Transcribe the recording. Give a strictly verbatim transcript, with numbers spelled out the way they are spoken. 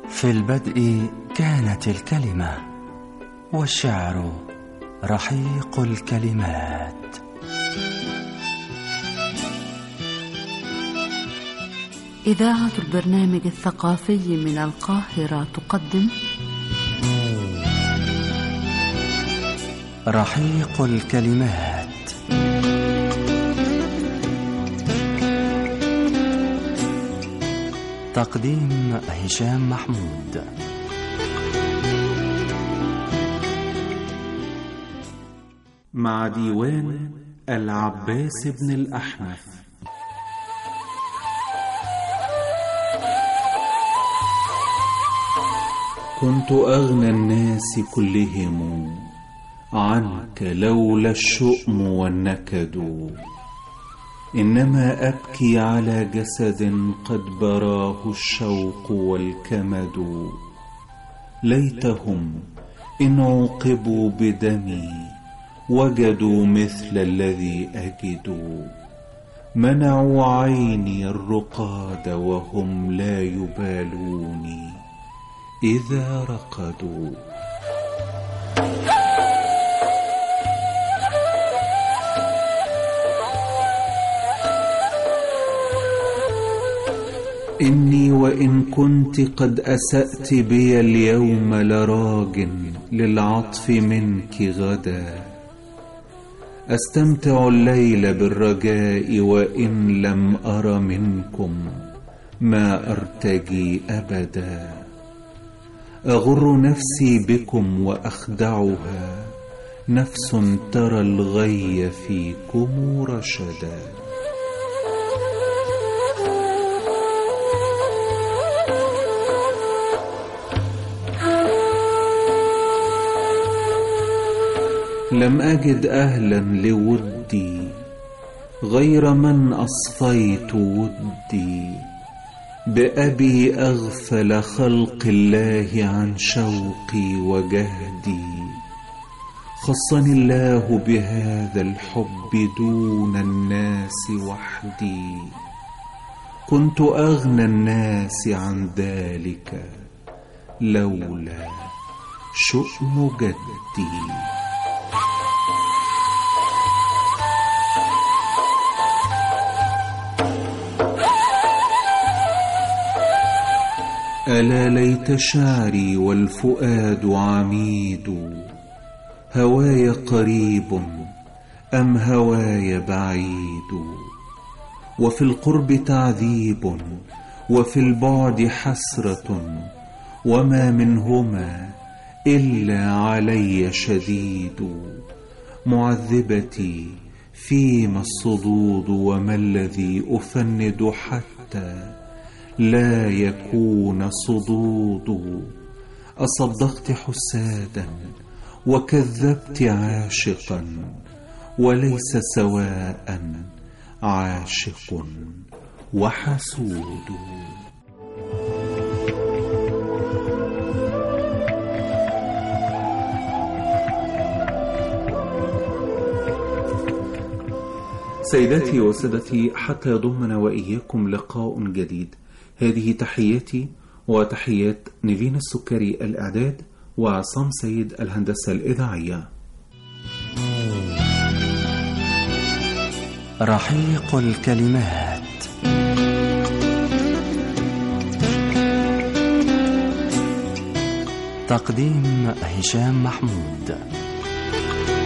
في البدء كانت الكلمة، والشعر رحيق الكلمات. إذاعة البرنامج الثقافي من القاهرة تقدم رحيق الكلمات. تقديم هشام محمود. مع ديوان العباس بن الأحنف. كنت أغنى الناس كلهم عنك لولا الشؤم والنكد، إنما أبكي على جسد قد براه الشوق والكمد. ليتهم إن عوقبوا بدمي وجدوا مثل الذي أجد، منعوا عيني الرقاد وهم لا يبالون إذا رقدوا. إني وإن كنت قد أسأت بي اليوم لراج للعطف منك غدا، أستمتع الليل بالرجاء وإن لم أر منكم ما أرتجي أبدا. أغر نفسي بكم وأخدعها، نفس ترى الغي فيكم رشدا. لم أجد أهلا لودي غير من أصفيت ودي، بأبي أغفل خلق الله عن شوقي وجهدي. خصني الله بهذا الحب دون الناس وحدي، كنت أغنى الناس عن ذلك لولا شؤم جدي. ألا ليت شعري والفؤاد عميد، هواي قريب أم هواي بعيد، وفي القرب تعذيب وفي البعد حسرة، وما منهما إلا علي شديد. معذبتي فيما الصدود، وما الذي أفند حتى لا يكون صدود. أصدقت حسادا وكذبت عاشقا، وليس سواء عاشق وحسود. سيداتي وسادتي، حتى يضمنا وإياكم لقاء جديد، هذه تحياتي وتحيات نيفين السكري الإعداد، وعصام سيد الهندسة الإذاعية. رحيق الكلمات. تقديم هشام محمود.